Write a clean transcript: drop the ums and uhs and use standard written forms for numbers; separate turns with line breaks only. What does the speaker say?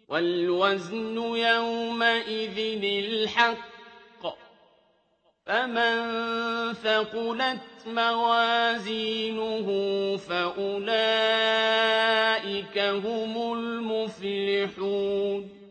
وَالْوَزْنُ يَوْمَئِذٍ الْحَقُّ ۚ فَمَن ثَقُلَتْ مَوَازِينُهُ فَأُولَٰئِكَ هُمُ الْمُفْلِحُونَ